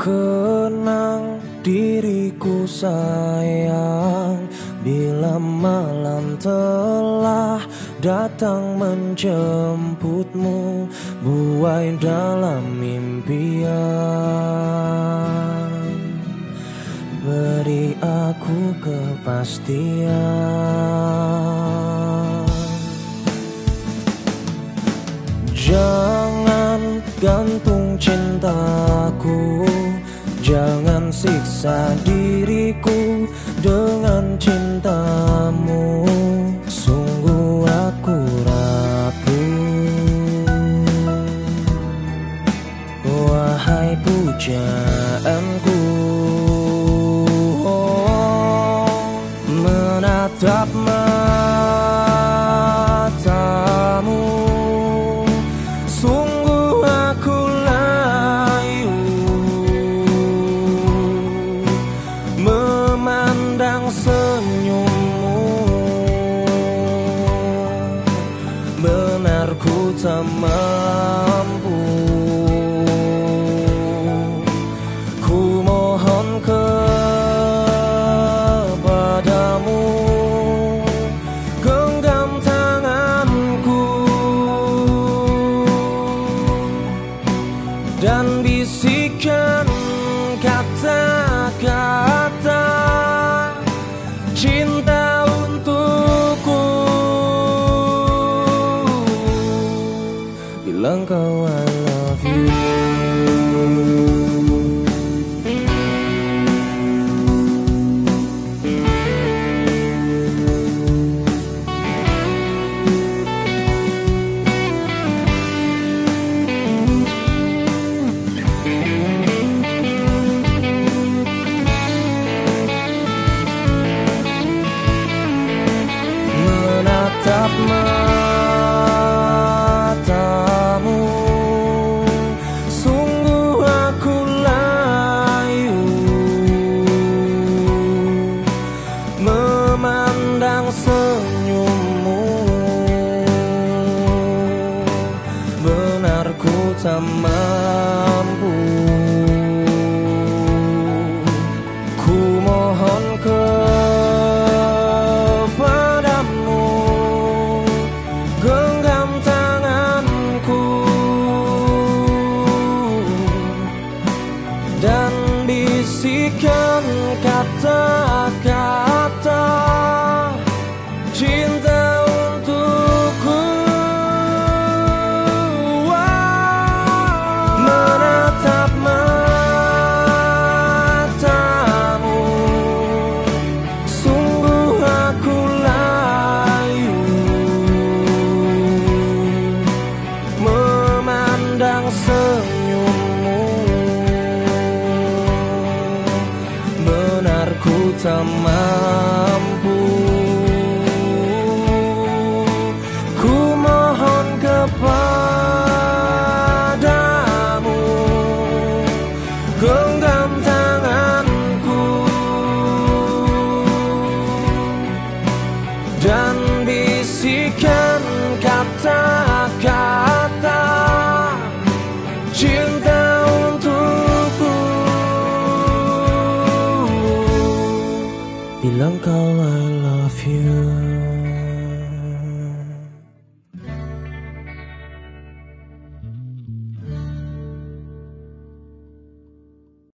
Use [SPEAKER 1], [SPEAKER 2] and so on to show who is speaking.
[SPEAKER 1] Kenang diriku sayang, bila malam telah datang menjemputmu, buai dalam impian. Beri aku kepastian. Jangan gantung cintaku, jangan siksa diriku dengan cintamu. Sungguh aku rapuh, wahai pujaanku. Menatap matamu, sungguh aku layu. Memandang senyummu, benar ku tak mampu. Ku mohon kepadamu, genggam tanganku dan bisikan kata-kata cinta untukku. Bilang kau I love you. Menatap matamu, sungguh aku layu. Memandang senyummu, benar ku tak mampu. Ku mohon kepadamu, genggam tanganku dan bisikan kata-kata cinta untukku. Menatap matamu, sungguh aku layu. Memandang senyummu, benar ku tak mampu. Ku mohon kepadamu, genggam tanganku dan bisikan kata-kata cinta untukku. Bilang kau I love you.